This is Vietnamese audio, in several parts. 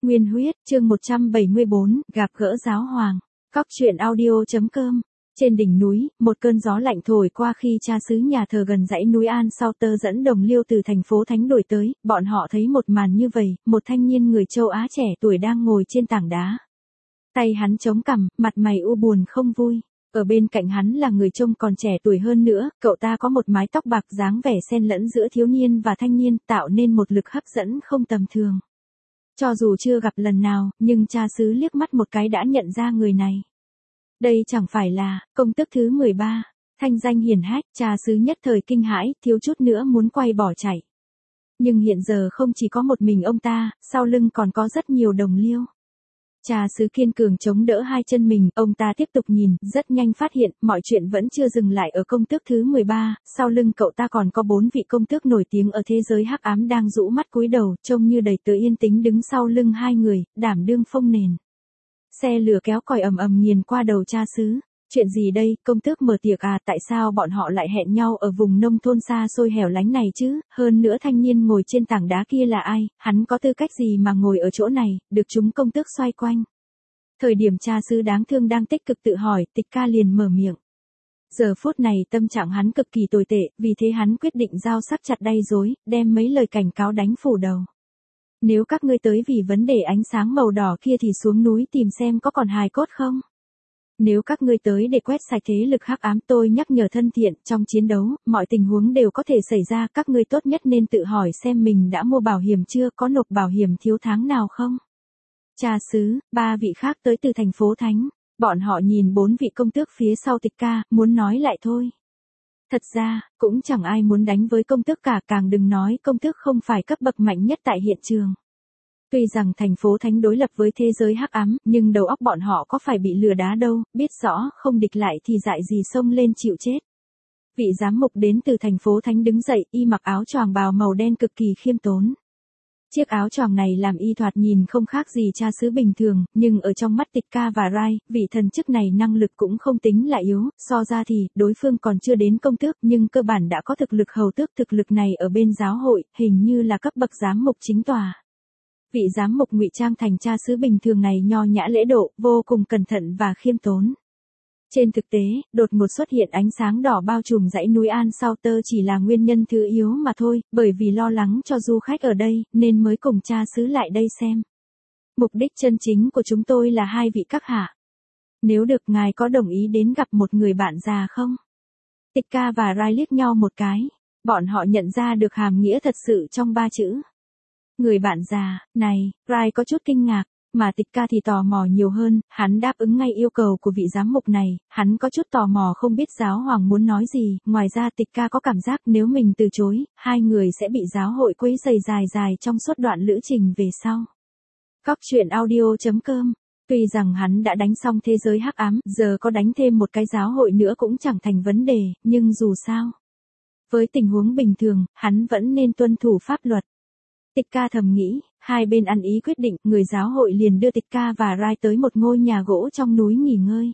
Nguyên huyết, chương 174, gặp gỡ giáo hoàng. Cóc truyện audio.com. Trên đỉnh núi, một cơn gió lạnh thổi qua khi cha xứ nhà thờ gần dãy núi An Sau Tơ dẫn Đồng Liêu từ thành phố Thánh đuổi tới, bọn họ thấy một màn như vậy, một thanh niên người châu Á trẻ tuổi đang ngồi trên tảng đá. Tay hắn chống cằm, mặt mày u buồn không vui. Ở bên cạnh hắn là người trông còn trẻ tuổi hơn nữa, cậu ta có một mái tóc bạc dáng vẻ xen lẫn giữa thiếu niên và thanh niên, tạo nên một lực hấp dẫn không tầm thường. Cho dù chưa gặp lần nào, nhưng cha xứ liếc mắt một cái đã nhận ra người này. Đây chẳng phải là công tước thứ 13, thanh danh hiển hách, cha xứ nhất thời kinh hãi, thiếu chút nữa muốn quay bỏ chạy. Nhưng hiện giờ không chỉ có một mình ông ta, sau lưng còn có rất nhiều đồng liêu. Cha xứ kiên cường chống đỡ hai chân mình, ông ta tiếp tục nhìn, rất nhanh phát hiện, mọi chuyện vẫn chưa dừng lại ở công tước thứ 13, sau lưng cậu ta còn có 4 vị công tước nổi tiếng ở thế giới hắc ám đang rũ mắt cúi đầu, trông như đầy tớ yên tĩnh đứng sau lưng hai người, đảm đương phông nền. Xe lửa kéo còi ầm ầm nghiền qua đầu cha xứ. Chuyện gì đây, công tước mở tiệc à, tại sao bọn họ lại hẹn nhau ở vùng nông thôn xa xôi hẻo lánh này chứ, hơn nữa thanh niên ngồi trên tảng đá kia là ai, hắn có tư cách gì mà ngồi ở chỗ này, được chúng công tước xoay quanh. Thời điểm cha xứ đáng thương đang tích cực tự hỏi, Tịch Ca liền mở miệng. Giờ phút này tâm trạng hắn cực kỳ tồi tệ, vì thế hắn quyết định dao sắc chặt đay rối, đem mấy lời cảnh cáo đánh phủ đầu. Nếu các ngươi tới vì vấn đề ánh sáng màu đỏ kia thì xuống núi tìm xem có còn hài cốt không. Nếu các ngươi tới để quét sạch thế lực hắc ám, tôi nhắc nhở thân thiện, trong chiến đấu, mọi tình huống đều có thể xảy ra, các ngươi tốt nhất nên tự hỏi xem mình đã mua bảo hiểm chưa, có nộp bảo hiểm thiếu tháng nào không. Cha xứ, 3 vị khác tới từ thành phố Thánh, bọn họ nhìn 4 vị công tước phía sau Tịch Ca, muốn nói lại thôi. Thật ra, cũng chẳng ai muốn đánh với công tước cả, càng đừng nói công tước không phải cấp bậc mạnh nhất tại hiện trường. Tuy rằng thành phố Thánh đối lập với thế giới hắc ám, nhưng đầu óc bọn họ có phải bị lừa đá đâu, biết rõ không địch lại thì dại gì xông lên chịu chết. Vị giám mục đến từ thành phố Thánh đứng dậy, y mặc áo choàng bào màu đen cực kỳ khiêm tốn. Chiếc áo choàng này làm y thoạt nhìn không khác gì cha xứ bình thường, nhưng ở trong mắt Tịch Ca và Rai, vị thần chức này năng lực cũng không tính là yếu, so ra thì, đối phương còn chưa đến công tước, nhưng cơ bản đã có thực lực hầu tước, thực lực này ở bên giáo hội, hình như là cấp bậc giám mục chính tòa. Vị giám mục ngụy trang thành cha xứ bình thường này nho nhã lễ độ, vô cùng cẩn thận và khiêm tốn. Trên thực tế, đột ngột xuất hiện ánh sáng đỏ bao trùm dãy núi An Sau Tơ chỉ là nguyên nhân thứ yếu mà thôi, bởi vì lo lắng cho du khách ở đây, nên mới cùng cha xứ lại đây xem. Mục đích chân chính của chúng tôi là 2 vị các hạ. Nếu được, ngài có đồng ý đến gặp một người bạn già không? Tịch Ca và Rai liếc nhau một cái, bọn họ nhận ra được hàm nghĩa thật sự trong 3 chữ. Người bạn già, này, Rai có chút kinh ngạc. Mà Tịch Ca thì tò mò nhiều hơn, hắn đáp ứng ngay yêu cầu của vị giám mục này, hắn có chút tò mò không biết giáo hoàng muốn nói gì, ngoài ra Tịch Ca có cảm giác nếu mình từ chối, hai người sẽ bị giáo hội quấy rầy dài dài trong suốt đoạn lữ trình về sau. Cóc truyện audio.com. Tuy rằng hắn đã đánh xong thế giới hắc ám, giờ có đánh thêm một cái giáo hội nữa cũng chẳng thành vấn đề, nhưng dù sao. Với tình huống bình thường, hắn vẫn nên tuân thủ pháp luật. Tịch Ca thầm nghĩ, hai bên ăn ý quyết định, người giáo hội liền đưa Tịch Ca và Rai tới một ngôi nhà gỗ trong núi nghỉ ngơi.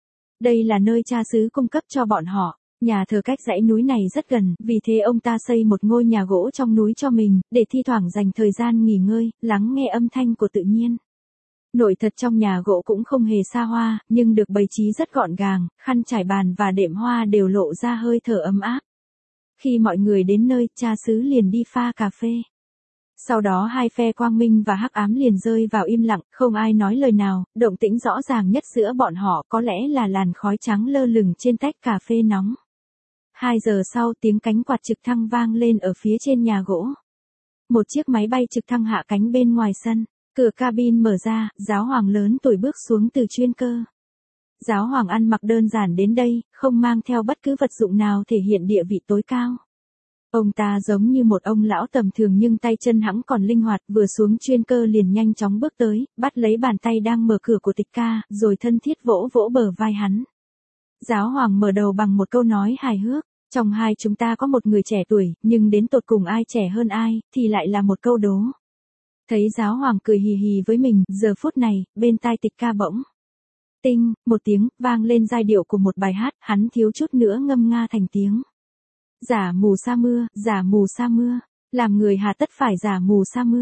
Đây là nơi cha xứ cung cấp cho bọn họ, nhà thờ cách dãy núi này rất gần, vì thế ông ta xây một ngôi nhà gỗ trong núi cho mình, để thi thoảng dành thời gian nghỉ ngơi, lắng nghe âm thanh của tự nhiên. Nội thật trong nhà gỗ cũng không hề xa hoa, nhưng được bày trí rất gọn gàng, khăn trải bàn và đệm hoa đều lộ ra hơi thở ấm áp. Khi mọi người đến nơi, cha xứ liền đi pha cà phê. Sau đó hai phe quang minh và hắc ám liền rơi vào im lặng, không ai nói lời nào, động tĩnh rõ ràng nhất giữa bọn họ có lẽ là làn khói trắng lơ lửng trên tách cà phê nóng. 2 giờ sau tiếng cánh quạt trực thăng vang lên ở phía trên nhà gỗ. Một chiếc máy bay trực thăng hạ cánh bên ngoài sân, cửa cabin mở ra, giáo hoàng lớn tuổi bước xuống từ chuyên cơ. Giáo hoàng ăn mặc đơn giản đến đây, không mang theo bất cứ vật dụng nào thể hiện địa vị tối cao. Ông ta giống như một ông lão tầm thường nhưng tay chân hẵng còn linh hoạt, vừa xuống chuyên cơ liền nhanh chóng bước tới, bắt lấy bàn tay đang mở cửa của Tịch Ca, rồi thân thiết vỗ vỗ bờ vai hắn. Giáo hoàng mở đầu bằng một câu nói hài hước, trong hai chúng ta có một người trẻ tuổi, nhưng đến tột cùng ai trẻ hơn ai, thì lại là một câu đố. Thấy giáo hoàng cười hì hì với mình, giờ phút này, bên tai Tịch Ca bỗng. Tinh, một tiếng, vang lên giai điệu của một bài hát, hắn thiếu chút nữa ngâm nga thành tiếng. Giả mù sa mưa, làm người hà tất phải giả mù sa mưa.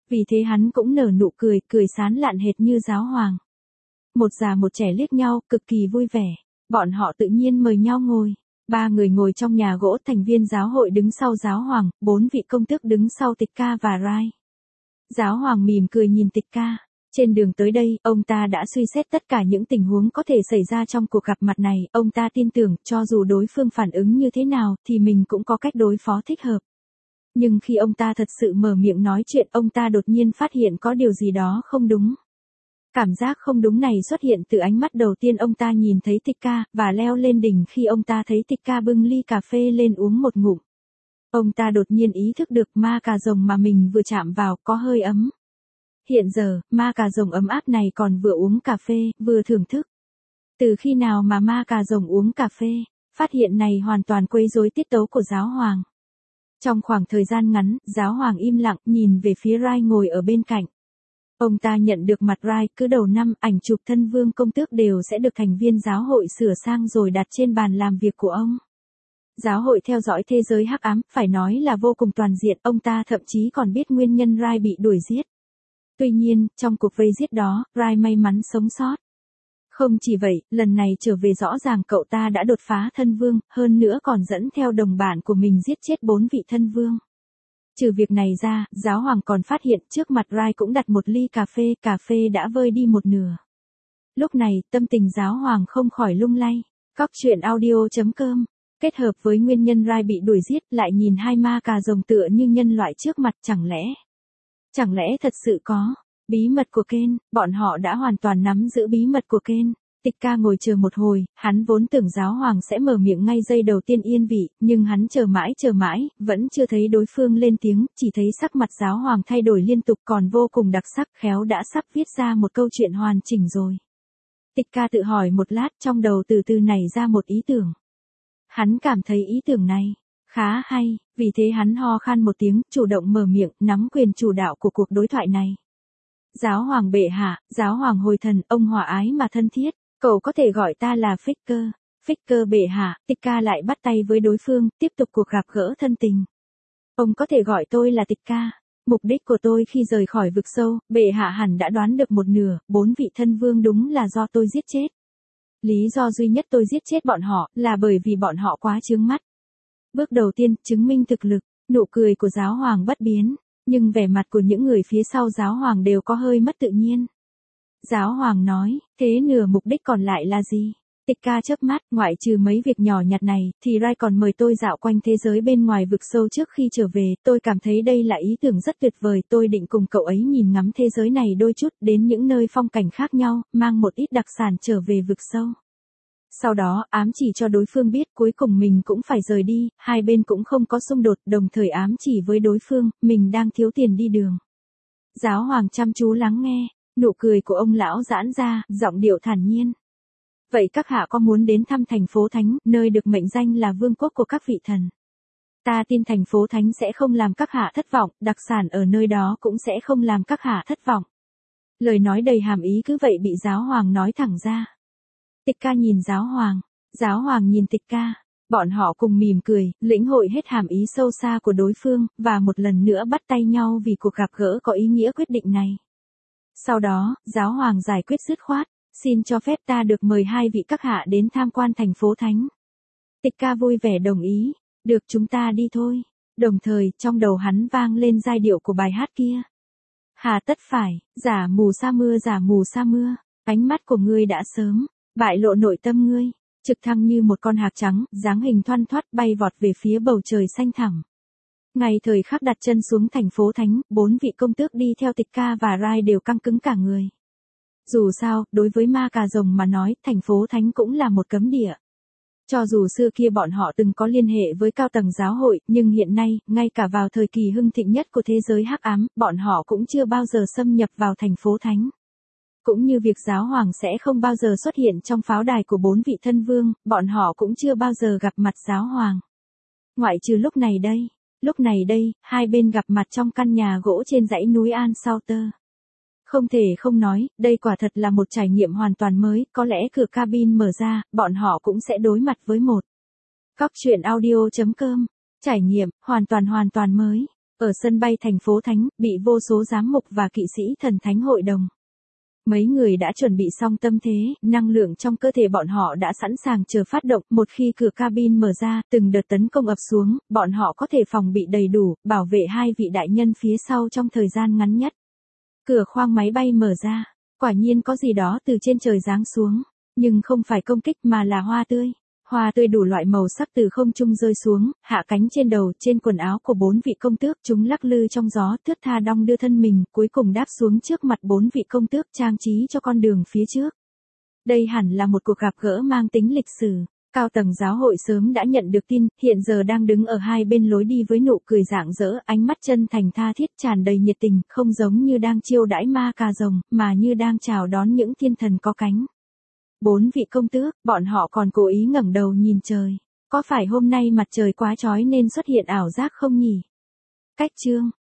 Vì thế hắn cũng nở nụ cười, cười sán lạn hệt như giáo hoàng. Một già một trẻ liếc nhau, cực kỳ vui vẻ. Bọn họ tự nhiên mời nhau ngồi. 3 người ngồi trong nhà gỗ, thành viên giáo hội đứng sau giáo hoàng, 4 vị công tước đứng sau Tịch Ca và Rai. Giáo hoàng mỉm cười nhìn Tịch Ca. Trên đường tới đây, ông ta đã suy xét tất cả những tình huống có thể xảy ra trong cuộc gặp mặt này. Ông ta tin tưởng, cho dù đối phương phản ứng như thế nào, thì mình cũng có cách đối phó thích hợp. Nhưng khi ông ta thật sự mở miệng nói chuyện, ông ta đột nhiên phát hiện có điều gì đó không đúng. Cảm giác không đúng này xuất hiện từ ánh mắt đầu tiên ông ta nhìn thấy Tịch Ca, và leo lên đỉnh khi ông ta thấy Tịch Ca bưng ly cà phê lên uống một ngụm. Ông ta đột nhiên ý thức được ma cà rồng mà mình vừa chạm vào có hơi ấm. Hiện giờ, ma cà rồng ấm áp này còn vừa uống cà phê, vừa thưởng thức. Từ khi nào mà ma cà rồng uống cà phê, phát hiện này hoàn toàn quấy rối tiết tấu của giáo hoàng. Trong khoảng thời gian ngắn, giáo hoàng im lặng nhìn về phía Rai ngồi ở bên cạnh. Ông ta nhận được mặt Rai, cứ đầu năm, ảnh chụp thân vương công tước đều sẽ được thành viên giáo hội sửa sang rồi đặt trên bàn làm việc của ông. Giáo hội theo dõi thế giới hắc ám, phải nói là vô cùng toàn diện, ông ta thậm chí còn biết nguyên nhân Rai bị đuổi giết. Tuy nhiên, trong cuộc vây giết đó, Rai may mắn sống sót. Không chỉ vậy, lần này trở về rõ ràng cậu ta đã đột phá thân vương, hơn nữa còn dẫn theo đồng bạn của mình giết chết 4 vị thân vương. Trừ việc này ra, giáo hoàng còn phát hiện trước mặt Rai cũng đặt một ly cà phê đã vơi đi một nửa. Lúc này, tâm tình giáo hoàng không khỏi lung lay. Cóc truyện audio.com kết hợp với nguyên nhân Rai bị đuổi giết, lại nhìn hai ma cà rồng tựa như nhân loại trước mặt, chẳng lẽ thật sự có bí mật của Ken. Bọn họ đã hoàn toàn nắm giữ bí mật của Ken. Tịch Ca ngồi chờ một hồi, hắn vốn tưởng giáo hoàng sẽ mở miệng ngay giây đầu tiên yên vị, nhưng hắn chờ mãi, vẫn chưa thấy đối phương lên tiếng, chỉ thấy sắc mặt giáo hoàng thay đổi liên tục còn vô cùng đặc sắc, khéo đã sắp viết ra một câu chuyện hoàn chỉnh rồi. Tịch Ca tự hỏi một lát, trong đầu từ từ nảy ra một ý tưởng. Hắn cảm thấy ý tưởng này khá hay, vì thế hắn ho khan một tiếng, chủ động mở miệng, nắm quyền chủ đạo của cuộc đối thoại này. Giáo hoàng bệ hạ, giáo hoàng hồi thần, ông hòa ái mà thân thiết, cậu có thể gọi ta là Ficker bệ hạ. Tịch Ca lại bắt tay với đối phương, tiếp tục cuộc gặp gỡ thân tình. Ông có thể gọi tôi là Tịch Ca. Mục đích của tôi khi rời khỏi vực sâu, bệ hạ hẳn đã đoán được một nửa, 4 vị thân vương đúng là do tôi giết chết. Lý do duy nhất tôi giết chết bọn họ, là bởi vì bọn họ quá chướng mắt. Bước đầu tiên, chứng minh thực lực, nụ cười của giáo hoàng bất biến, nhưng vẻ mặt của những người phía sau giáo hoàng đều có hơi mất tự nhiên. Giáo hoàng nói, thế nửa mục đích còn lại là gì? Tịch Ca chớp mắt, ngoại trừ mấy việc nhỏ nhặt này, thì Rai còn mời tôi dạo quanh thế giới bên ngoài vực sâu trước khi trở về, tôi cảm thấy đây là ý tưởng rất tuyệt vời, tôi định cùng cậu ấy nhìn ngắm thế giới này đôi chút, đến những nơi phong cảnh khác nhau, mang một ít đặc sản trở về vực sâu. Sau đó, ám chỉ cho đối phương biết cuối cùng mình cũng phải rời đi, hai bên cũng không có xung đột, đồng thời ám chỉ với đối phương, mình đang thiếu tiền đi đường. Giáo hoàng chăm chú lắng nghe, nụ cười của ông lão giãn ra, giọng điệu thản nhiên. Vậy các hạ có muốn đến thăm thành phố Thánh, nơi được mệnh danh là vương quốc của các vị thần? Ta tin thành phố Thánh sẽ không làm các hạ thất vọng, đặc sản ở nơi đó cũng sẽ không làm các hạ thất vọng. Lời nói đầy hàm ý cứ vậy bị giáo hoàng nói thẳng ra. Tịch Ca nhìn giáo hoàng nhìn Tịch Ca, bọn họ cùng mỉm cười, lĩnh hội hết hàm ý sâu xa của đối phương, và một lần nữa bắt tay nhau vì cuộc gặp gỡ có ý nghĩa quyết định này. Sau đó, giáo hoàng giải quyết dứt khoát, xin cho phép ta được mời hai vị các hạ đến tham quan thành phố Thánh. Tịch Ca vui vẻ đồng ý, được chúng ta đi thôi. Đồng thời, trong đầu hắn vang lên giai điệu của bài hát kia. Hà tất phải, giả mù sa mưa, ánh mắt của ngươi đã sớm bại lộ nội tâm ngươi, trực thăng như một con hạc trắng, dáng hình thoăn thoắt bay vọt về phía bầu trời xanh thẳm. Ngay thời khắc đặt chân xuống thành phố Thánh, 4 vị công tước đi theo Tịch Ca và Rai đều căng cứng cả người. Dù sao, đối với ma cà rồng mà nói, thành phố Thánh cũng là một cấm địa. Cho dù xưa kia bọn họ từng có liên hệ với cao tầng giáo hội, nhưng hiện nay, ngay cả vào thời kỳ hưng thịnh nhất của thế giới hắc ám, bọn họ cũng chưa bao giờ xâm nhập vào thành phố Thánh. Cũng như việc giáo hoàng sẽ không bao giờ xuất hiện trong pháo đài của 4 vị thân vương, bọn họ cũng chưa bao giờ gặp mặt giáo hoàng. Ngoại trừ lúc này đây, hai bên gặp mặt trong căn nhà gỗ trên dãy núi An Sauter. Không thể không nói, đây quả thật là một trải nghiệm hoàn toàn mới, có lẽ cửa cabin mở ra, bọn họ cũng sẽ đối mặt với một. Cóc truyện audio.com, trải nghiệm, hoàn toàn mới. Ở sân bay thành phố Thánh, bị vô số giám mục và kỵ sĩ thần thánh hội đồng. Mấy người đã chuẩn bị xong tâm thế, năng lượng trong cơ thể bọn họ đã sẵn sàng chờ phát động. Một khi cửa cabin mở ra, từng đợt tấn công ập xuống, bọn họ có thể phòng bị đầy đủ, bảo vệ hai vị đại nhân phía sau trong thời gian ngắn nhất. Cửa khoang máy bay mở ra, quả nhiên có gì đó từ trên trời giáng xuống, nhưng không phải công kích mà là hoa tươi. Hoa tươi đủ loại màu sắc từ không trung rơi xuống, hạ cánh trên đầu, trên quần áo của 4 vị công tước, chúng lắc lư trong gió, thướt tha đong đưa thân mình, cuối cùng đáp xuống trước mặt 4 vị công tước, trang trí cho con đường phía trước. Đây hẳn là một cuộc gặp gỡ mang tính lịch sử. Cao tầng giáo hội sớm đã nhận được tin, hiện giờ đang đứng ở hai bên lối đi với nụ cười rạng rỡ, ánh mắt chân thành tha thiết tràn đầy nhiệt tình, không giống như đang chiêu đãi ma cà rồng, mà như đang chào đón những thiên thần có cánh. 4 vị công tước, bọn họ còn cố ý ngẩng đầu nhìn trời. Có phải hôm nay mặt trời quá chói nên xuất hiện ảo giác không nhỉ? Cách chương